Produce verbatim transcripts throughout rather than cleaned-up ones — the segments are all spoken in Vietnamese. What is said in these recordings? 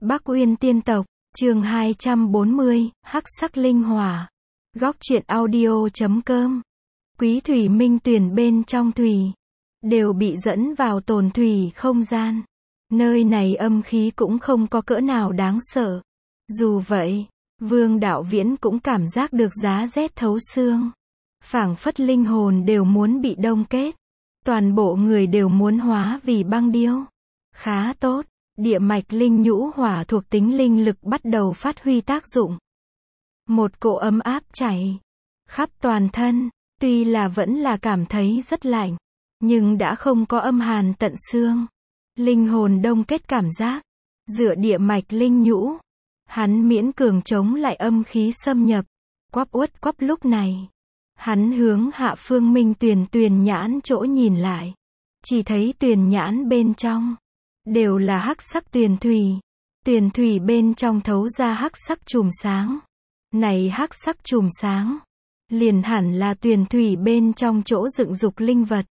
Bắc Uyên Tiên Tộc, chương hai trăm bốn mươi, Hắc Sắc Linh Hỏa. Góc truyện audio chấm com. Quý thủy minh tuyền bên trong thủy, đều bị dẫn vào tồn thủy không gian. Nơi này âm khí cũng không có cỡ nào đáng sợ. Dù vậy, Vương Đạo Viễn cũng cảm giác được giá rét thấu xương. Phảng phất linh hồn đều muốn bị đông kết. Toàn bộ người đều muốn hóa vì băng điêu. Khá tốt, địa mạch linh nhũ hỏa thuộc tính linh lực bắt đầu phát huy tác dụng. Một cỗ ấm áp chảy khắp toàn thân, tuy là vẫn là cảm thấy rất lạnh, nhưng đã không có âm hàn tận xương. Linh hồn đông kết cảm giác, dựa địa mạch linh nhũ, hắn miễn cường chống lại âm khí xâm nhập. Quắp uất quắp lúc này, hắn hướng hạ phương minh tuyền tuyền nhãn chỗ nhìn lại, chỉ thấy tuyền nhãn bên trong đều là hắc sắc tuyền thủy, tuyền thủy bên trong thấu ra hắc sắc chùm sáng. Này hắc sắc chùm sáng, liền hẳn là tuyền thủy bên trong chỗ dựng dục linh vật.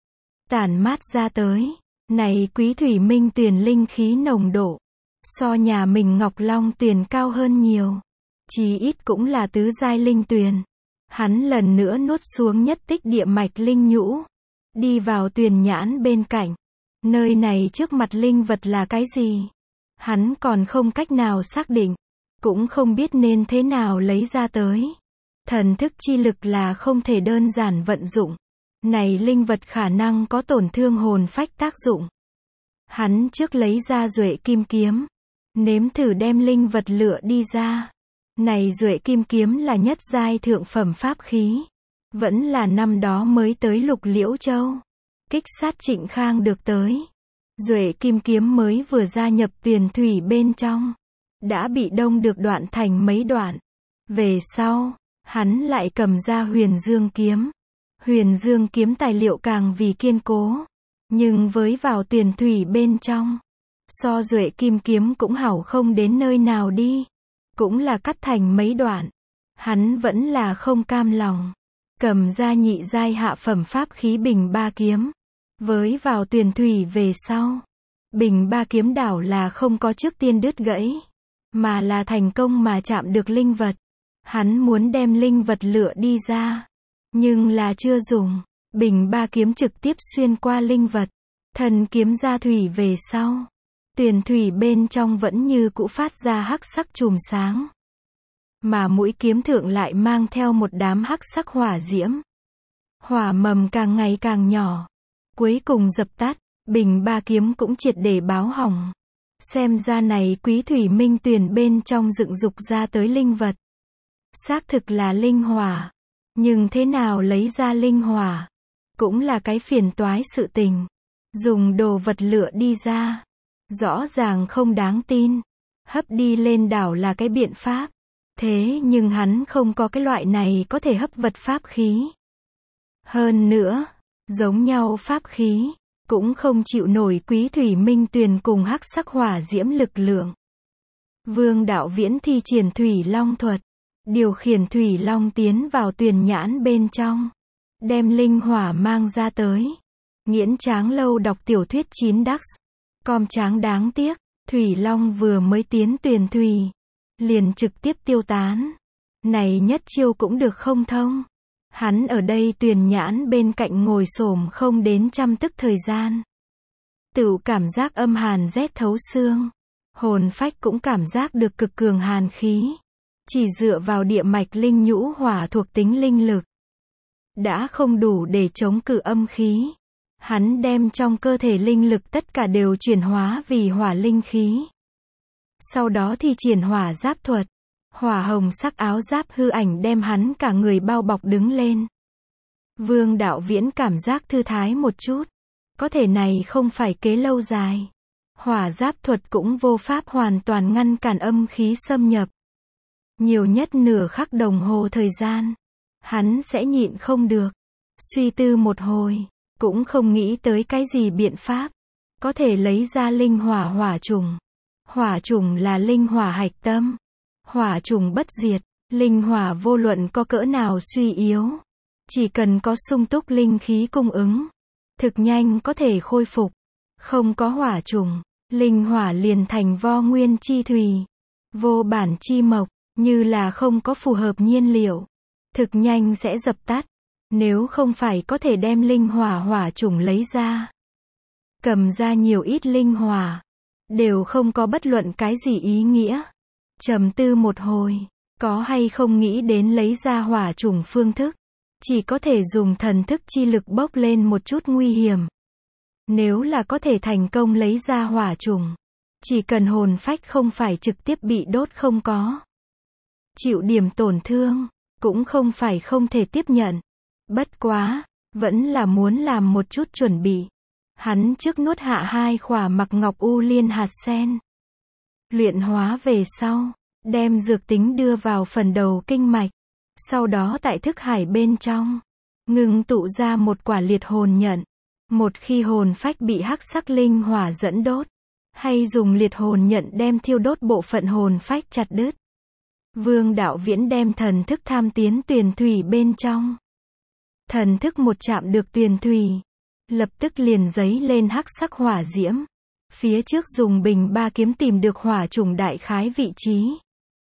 Tản mát ra tới, này quý thủy minh tuyền linh khí nồng độ, so nhà mình Ngọc Long tuyền cao hơn nhiều. Chí ít cũng là tứ giai linh tuyền. Hắn lần nữa nuốt xuống nhất tích địa mạch linh nhũ, đi vào tuyền nhãn bên cạnh. Nơi này trước mặt linh vật là cái gì? Hắn còn không cách nào xác định, cũng không biết nên thế nào lấy ra tới. Thần thức chi lực là không thể đơn giản vận dụng. Này linh vật khả năng có tổn thương hồn phách tác dụng. Hắn trước lấy ra Duệ Kim Kiếm, nếm thử đem linh vật lựa đi ra. Này Duệ Kim Kiếm là nhất giai thượng phẩm pháp khí, vẫn là năm đó mới tới Lục Liễu Châu, kích sát Trịnh Khang được tới. Duệ Kim Kiếm mới vừa gia nhập tuyền thủy bên trong, đã bị đông được đoạn thành mấy đoạn. Về sau, hắn lại cầm ra Huyền Dương Kiếm. Huyền Dương Kiếm tài liệu càng vì kiên cố, nhưng với vào tuyền thủy bên trong, so Duệ Kim Kiếm cũng hảo không đến nơi nào đi. Cũng là cắt thành mấy đoạn. Hắn vẫn là không cam lòng, cầm ra nhị giai hạ phẩm pháp khí Bình Ba Kiếm. Với vào tuyền thủy về sau, Bình Ba Kiếm đảo là không có trước tiên đứt gãy, mà là thành công mà chạm được linh vật. Hắn muốn đem linh vật lựa đi ra, nhưng là chưa dùng. Bình Ba Kiếm trực tiếp xuyên qua linh vật, thần kiếm ra thủy về sau, tuyền thủy bên trong vẫn như cũ phát ra hắc sắc chùm sáng. Mà mũi kiếm thượng lại mang theo một đám hắc sắc hỏa diễm. Hỏa mầm càng ngày càng nhỏ, cuối cùng dập tắt. Bình Ba Kiếm cũng triệt để báo hỏng. Xem ra này quý thủy minh tuyền bên trong dựng dục ra tới linh vật, xác thực là linh hỏa. Nhưng thế nào lấy ra linh hỏa, cũng là cái phiền toái sự tình. Dùng đồ vật lựa đi ra, rõ ràng không đáng tin. Hấp đi lên đảo là cái biện pháp. Thế nhưng hắn không có cái loại này có thể hấp vật pháp khí. Hơn nữa, giống nhau pháp khí, cũng không chịu nổi quý thủy minh tuyền cùng hắc sắc hỏa diễm lực lượng. Vương Đạo Viễn thi triển thủy long thuật, điều khiển thủy long tiến vào tuyền nhãn bên trong, đem linh hỏa mang ra tới. Nghiễn Tráng lâu đọc tiểu thuyết chín Đắc. Com Tráng đáng tiếc, thủy long vừa mới tiến tuyền thủy, liền trực tiếp tiêu tán. Này nhất chiêu cũng được không thông. Hắn ở đây tuyền nhãn bên cạnh ngồi xổm không đến trăm tức thời gian. Tự cảm giác âm hàn rét thấu xương. Hồn phách cũng cảm giác được cực cường hàn khí. Chỉ dựa vào địa mạch linh nhũ hỏa thuộc tính linh lực, đã không đủ để chống cự âm khí. Hắn đem trong cơ thể linh lực tất cả đều chuyển hóa vì hỏa linh khí. Sau đó thì triển hỏa giáp thuật. Hỏa hồng sắc áo giáp hư ảnh đem hắn cả người bao bọc đứng lên. Vương Đạo Viễn cảm giác thư thái một chút. Có thể này không phải kế lâu dài. Hỏa giáp thuật cũng vô pháp hoàn toàn ngăn cản âm khí xâm nhập. Nhiều nhất nửa khắc đồng hồ thời gian, hắn sẽ nhịn không được. Suy tư một hồi, cũng không nghĩ tới cái gì biện pháp có thể lấy ra linh hỏa hỏa trùng. Hỏa trùng là linh hỏa hạch tâm. Hỏa trùng bất diệt, linh hỏa vô luận có cỡ nào suy yếu, chỉ cần có sung túc linh khí cung ứng, thực nhanh có thể khôi phục. Không có hỏa trùng, linh hỏa liền thành vo nguyên chi thủy, vô bản chi mộc, như là không có phù hợp nhiên liệu, thực nhanh sẽ dập tắt, nếu không phải có thể đem linh hỏa hỏa chủng lấy ra. Cầm ra nhiều ít linh hỏa, đều không có bất luận cái gì ý nghĩa. Trầm tư một hồi, có hay không nghĩ đến lấy ra hỏa chủng phương thức, chỉ có thể dùng thần thức chi lực bốc lên một chút nguy hiểm. Nếu là có thể thành công lấy ra hỏa chủng, chỉ cần hồn phách không phải trực tiếp bị đốt không có, chịu điểm tổn thương, cũng không phải không thể tiếp nhận. Bất quá, vẫn là muốn làm một chút chuẩn bị. Hắn trước nuốt hạ hai khỏa mặc ngọc u liên hạt sen. Luyện hóa về sau, đem dược tính đưa vào phần đầu kinh mạch. Sau đó tại thức hải bên trong, ngừng tụ ra một quả liệt hồn nhận. Một khi hồn phách bị hắc sắc linh hỏa dẫn đốt, hay dùng liệt hồn nhận đem thiêu đốt bộ phận hồn phách chặt đứt. Vương Đạo Viễn đem thần thức tham tiến tuyền thủy bên trong. Thần thức một chạm được tuyền thủy, lập tức liền giấy lên hắc sắc hỏa diễm. Phía trước dùng bình ba kiếm tìm được hỏa chủng đại khái vị trí.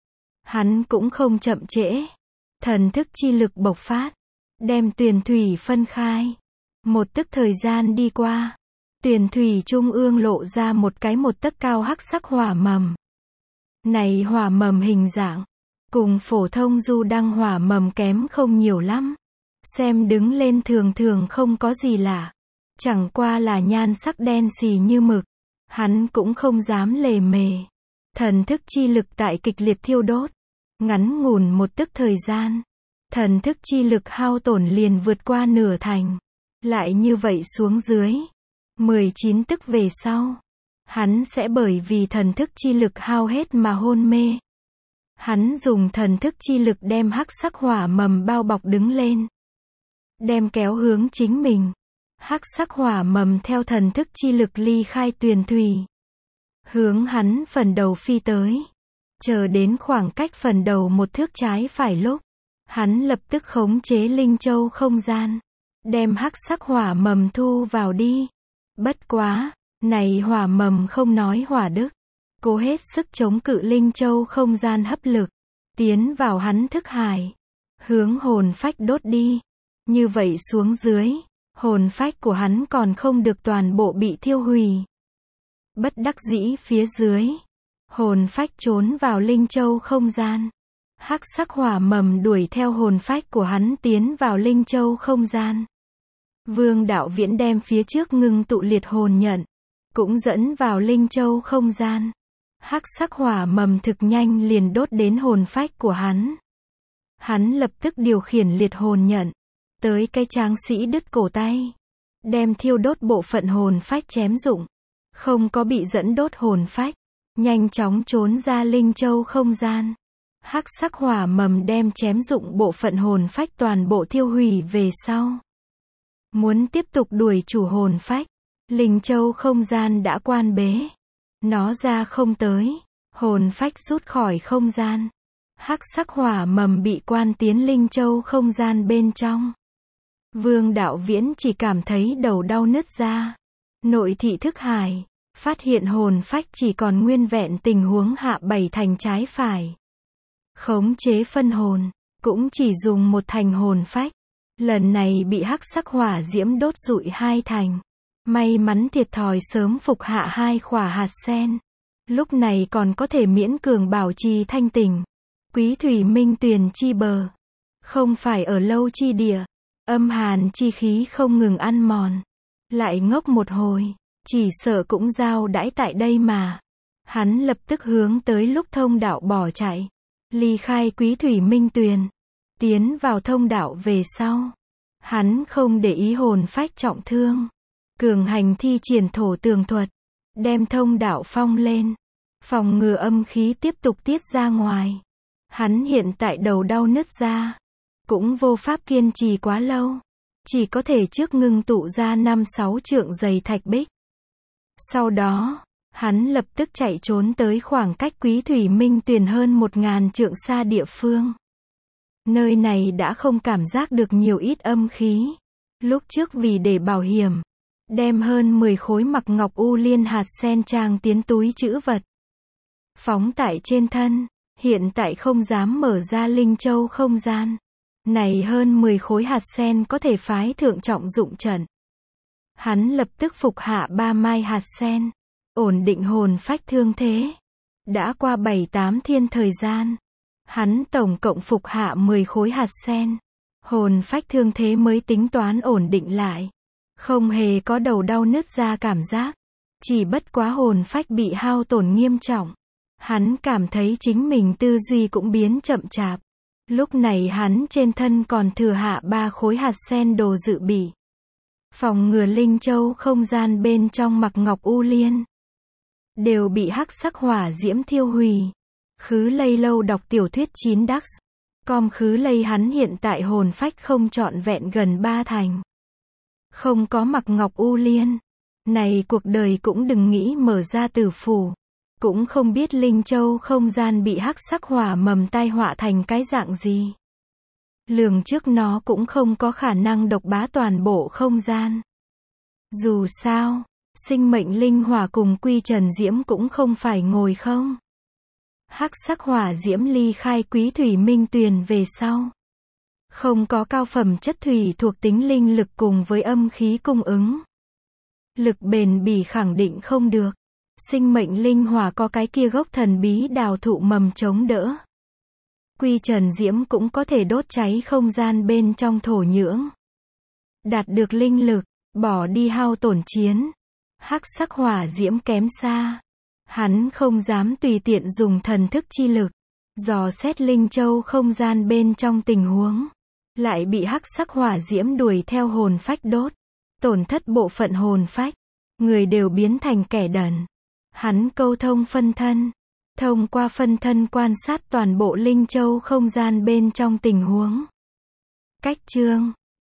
Hắn cũng không chậm trễ. Thần thức chi lực bộc phát, đem tuyền thủy phân khai. Một tức thời gian đi qua, tuyền thủy trung ương lộ ra một cái một tấc cao hắc sắc hỏa mầm. Này hỏa mầm hình dạng, cùng phổ thông du đăng hỏa mầm kém không nhiều lắm. Xem đứng lên thường thường không có gì lạ. Chẳng qua là nhan sắc đen xì như mực. Hắn cũng không dám lề mề. Thần thức chi lực tại kịch liệt thiêu đốt. Ngắn ngủn một tức thời gian, thần thức chi lực hao tổn liền vượt qua nửa thành. Lại như vậy xuống dưới, mười chín tức về sau, hắn sẽ bởi vì thần thức chi lực hao hết mà hôn mê. Hắn dùng thần thức chi lực đem hắc sắc hỏa mầm bao bọc đứng lên, đem kéo hướng chính mình. Hắc sắc hỏa mầm theo thần thức chi lực ly khai tuyền thủy, hướng hắn phần đầu phi tới. Chờ đến khoảng cách phần đầu một thước trái phải lúc, hắn lập tức khống chế linh châu không gian, đem hắc sắc hỏa mầm thu vào đi. Bất quá, này hỏa mầm không nói hỏa đức, cố hết sức chống cự linh châu không gian hấp lực, tiến vào hắn thức hải, hướng hồn phách đốt đi. Như vậy xuống dưới, hồn phách của hắn còn không được toàn bộ bị thiêu hủy. Bất đắc dĩ phía dưới, hồn phách trốn vào linh châu không gian. Hắc sắc hỏa mầm đuổi theo hồn phách của hắn tiến vào linh châu không gian. Vương Đạo Viễn đem phía trước ngưng tụ liệt hồn nhận, cũng dẫn vào linh châu không gian. Hắc sắc hỏa mầm thực nhanh liền đốt đến hồn phách của hắn. Hắn lập tức điều khiển liệt hồn nhận, tới cái tráng sĩ đứt cổ tay, đem thiêu đốt bộ phận hồn phách chém rụng. Không có bị dẫn đốt hồn phách, nhanh chóng trốn ra linh châu không gian. Hắc sắc hỏa mầm đem chém rụng bộ phận hồn phách toàn bộ thiêu hủy về sau. Muốn tiếp tục đuổi chủ hồn phách, linh châu không gian đã quan bế. Nó ra không tới, hồn phách rút khỏi không gian. Hắc sắc hỏa mầm bị quan tiến linh châu không gian bên trong. Vương Đạo Viễn chỉ cảm thấy đầu đau nứt ra. Nội thị thức hải, phát hiện hồn phách chỉ còn nguyên vẹn tình huống hạ bảy thành trái phải. Khống chế phân hồn, cũng chỉ dùng một thành hồn phách. Lần này bị hắc sắc hỏa diễm đốt rụi hai thành. May mắn thiệt thòi sớm phục hạ hai khỏa hạt sen. Lúc này còn có thể miễn cường bảo trì thanh tỉnh. Quý thủy minh tuyền chi bờ, không phải ở lâu chi địa. Âm hàn chi khí không ngừng ăn mòn. Lại ngốc một hồi, chỉ sợ cũng giao đãi tại đây mà. Hắn lập tức hướng tới lúc thông đạo bỏ chạy. Ly khai quý thủy minh tuyền, tiến vào thông đạo về sau. Hắn không để ý hồn phách trọng thương. Cường hành thi triển thổ tường thuật, đem thông đạo phong lên. Phòng ngừa âm khí tiếp tục tiết ra ngoài. Hắn hiện tại đầu đau nứt ra, cũng vô pháp kiên trì quá lâu. Chỉ có thể trước ngưng tụ ra năm sáu trượng dày thạch bích. Sau đó, hắn lập tức chạy trốn tới khoảng cách quý thủy minh tuyền hơn một ngàn trượng xa địa phương. Nơi này đã không cảm giác được nhiều ít âm khí. Lúc trước vì để bảo hiểm, đem hơn mười khối mặc ngọc u liên hạt sen trang tiến túi trữ vật. Phóng tại trên thân, hiện tại không dám mở ra linh châu không gian. Này hơn mười khối hạt sen có thể phái thượng trọng dụng trận. Hắn lập tức phục hạ ba mai hạt sen, ổn định hồn phách thương thế. Đã qua bảy tám thiên thời gian, hắn tổng cộng phục hạ mười khối hạt sen. Hồn phách thương thế mới tính toán ổn định lại. Không hề có đầu đau nứt ra cảm giác. Chỉ bất quá hồn phách bị hao tổn nghiêm trọng. Hắn cảm thấy chính mình tư duy cũng biến chậm chạp. Lúc này hắn trên thân còn thừa hạ ba khối hạt sen đồ dự bị. Phòng ngừa linh châu không gian bên trong mặc ngọc u liên đều bị hắc sắc hỏa diễm thiêu hủy. Khứ lây lâu đọc tiểu thuyết chín Dax. Com khứ lây hắn hiện tại hồn phách không trọn vẹn gần ba thành. Không có mặc ngọc u liên. Này cuộc đời cũng đừng nghĩ mở ra tử phủ. Cũng không biết linh châu không gian bị hắc sắc hỏa mầm tai họa thành cái dạng gì. Lường trước nó cũng không có khả năng độc bá toàn bộ không gian. Dù sao, sinh mệnh linh hỏa cùng quy trần diễm cũng không phải ngồi không. Hắc sắc hỏa diễm ly khai quý thủy minh tuyền về sau. Không có cao phẩm chất thủy thuộc tính linh lực cùng với âm khí cung ứng. Lực bền bỉ khẳng định không được. Sinh mệnh linh hỏa có cái kia gốc thần bí đào thụ mầm chống đỡ. Quy trần diễm cũng có thể đốt cháy không gian bên trong thổ nhưỡng. Đạt được linh lực, bỏ đi hao tổn chiến. Hắc sắc hỏa diễm kém xa. Hắn không dám tùy tiện dùng thần thức chi lực. Dò xét linh châu không gian bên trong tình huống. Lại bị hắc sắc hỏa diễm đuổi theo hồn phách đốt. Tổn thất bộ phận hồn phách. Người đều biến thành kẻ đần. Hắn câu thông phân thân. Thông qua phân thân quan sát toàn bộ linh châu không gian bên trong tình huống. Cách chương